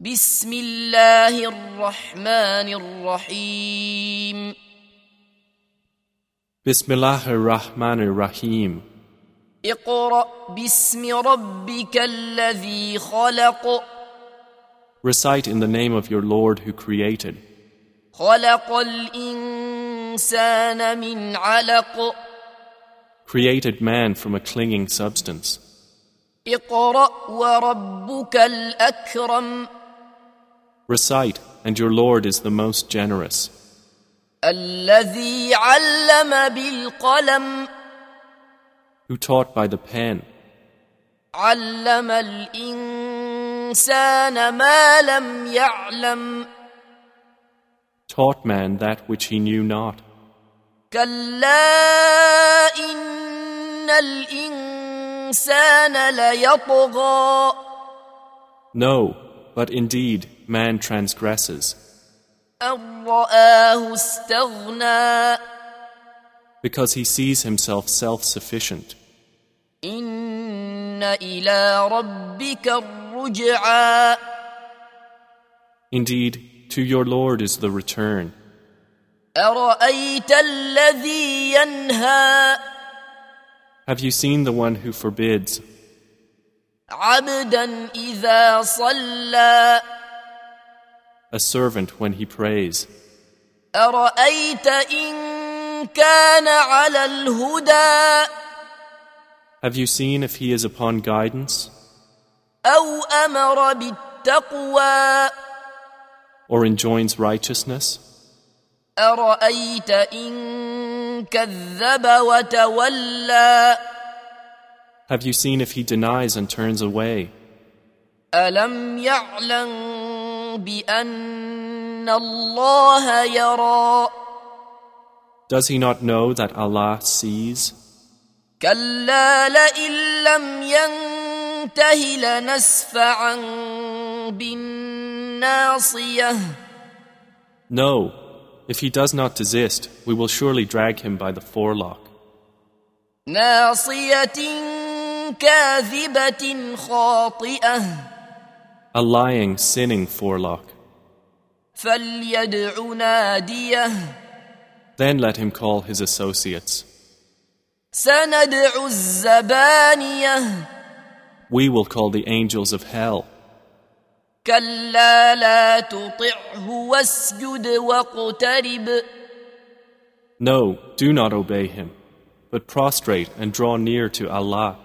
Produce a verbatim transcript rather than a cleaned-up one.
بسم الله الرحمن الرحيم Bismillahir Rahmanir Rahim. اقرأ باسم ربك الذي خلق Recite in the name of your Lord who created. خلق الإنسان من علق Created man from a clinging substance. اقرأ وربك الأكرم Recite, and your Lord is the most generous. الذي علم بالقلم Who taught by the pen. علم الإنسان ما لم يعلم Taught man that which he knew not. كلا إن الإنسان ليطغى No, but indeed man transgresses. أن رآه استغنى Because he sees himself self-sufficient. إن إلى ربك الرجعى Indeed, to your Lord is the return. أرأيت الذي ينهى Have you seen the one who forbids عبدا إذا صلى a servant when he prays? أرأيت إن كان على الهدى Have you seen if he is upon guidance? أو أمر بالتقوى Or enjoins righteousness? أرأيت إن كذب وتولى Have you seen if he denies and turns away? ألم يعلم بأن الله يرى Does he not know that Allah sees? كلا لئن لم ينته لنسفعا بالناصية No, if he does not desist, we will surely drag him by the forelock. ناصية كاذبة خاطئة A lying, sinning forelock. فليدع ناديه Then let him call his associates. سندع الزبانية We will call the angels of hell. كلا لا تطعه واسجد واقترب No, do not obey him, but prostrate and draw near to Allah.